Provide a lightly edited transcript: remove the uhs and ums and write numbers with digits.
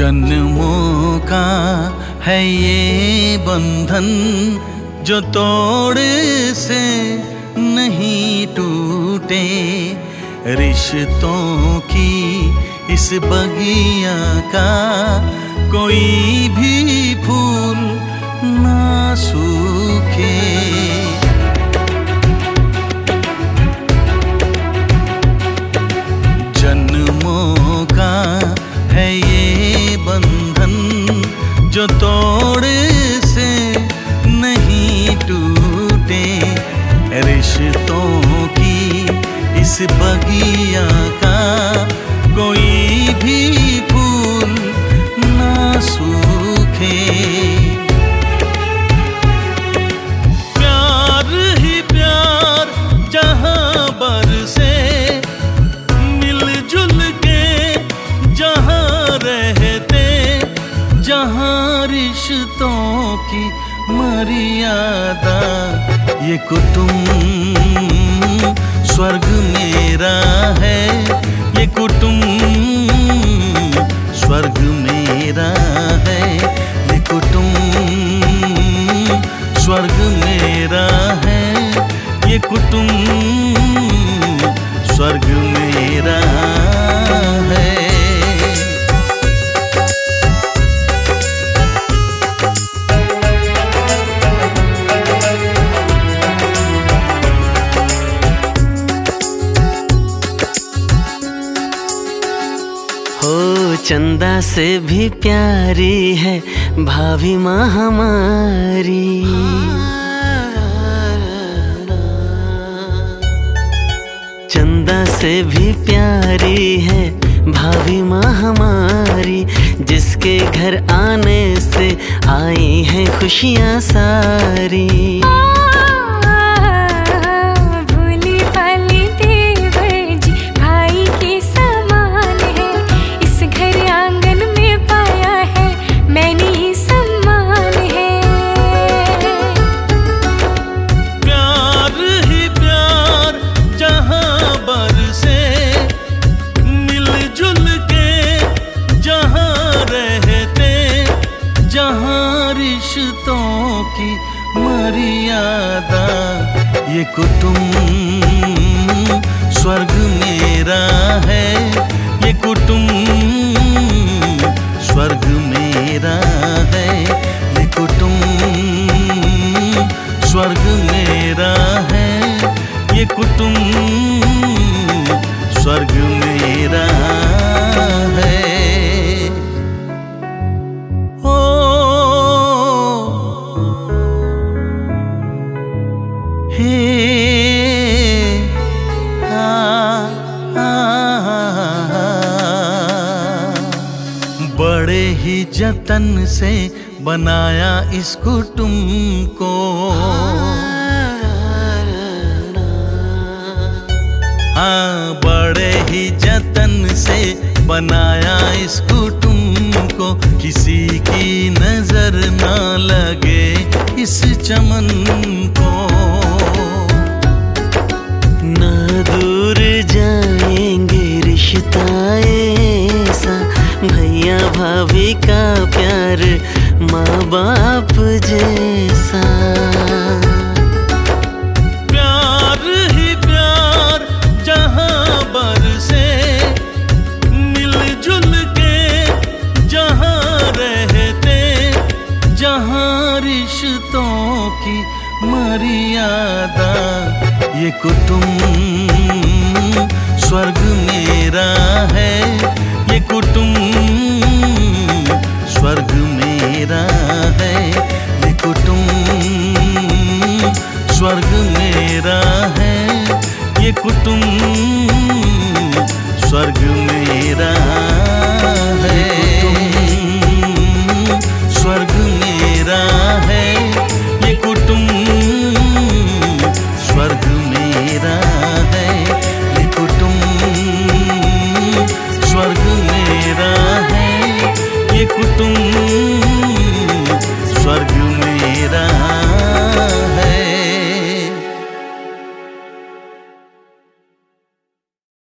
जन्मों का है ये बंधन जो तोड़ से नहीं टूटे, रिश्तों की इस बगिया का कोई भी फूल ना सूखे। जन्मों का है ये बंधन जो तोड़ से नहीं टूटे, रिश्तों की इस बगिया का कोई भी फूल ना सूखे। प्यार ही प्यार जहां बरसे, मिलजुल के जहां रहते, जहां रिश्तों की मर्यादा, ये कुटुंब स्वर्ग मेरा है, ये कुटुंब स्वर्ग मेरा है, ये कुटुंब स्वर्ग मेरा है, ये कुटुंब स्वर्ग मेरा है। हो चंदा से भी प्यारी है भाभी माँ हमारी, चंदा से भी प्यारी है भाभी माँ हमारी, जिसके घर आने से आई हैं खुशियाँ सारी। रिश्तों की मर्यादा, ये कुटुंब स्वर्ग मेरा है, ये कुटुंब स्वर्ग मेरा है, ये कुटुंब स्वर्ग मेरा है, ये कुटुंब स्वर्ग मेरा है। बड़े ही जतन से बनाया इस कुटुंब को, हाँ बड़े ही जतन से बनाया इस कुटुंब को, किसी की नजर ना लगे इस चमन को। ना दूर जाएंगे रिश्ता ऐसा, भैया भाभी का प्यार माँ बाप जैसा। प्यार ही प्यार जहां बरसे, मिलजुल के जहां रहते, जहां रिश्तों की मर्यादा, ये कुटुंब स्वर्ग मेरा है, ये कुटुंब स्वर्ग मेरा है, ये कुटुंब स्वर्ग मेरा है, ये कुटुंब स्वर्ग मेरा है, स्वर्ग मेरा है, ये कुटुंब स्वर्ग मेरा है, ये कुटुंब स्वर्ग मेरा है, ये कुटुंब स्वर्ग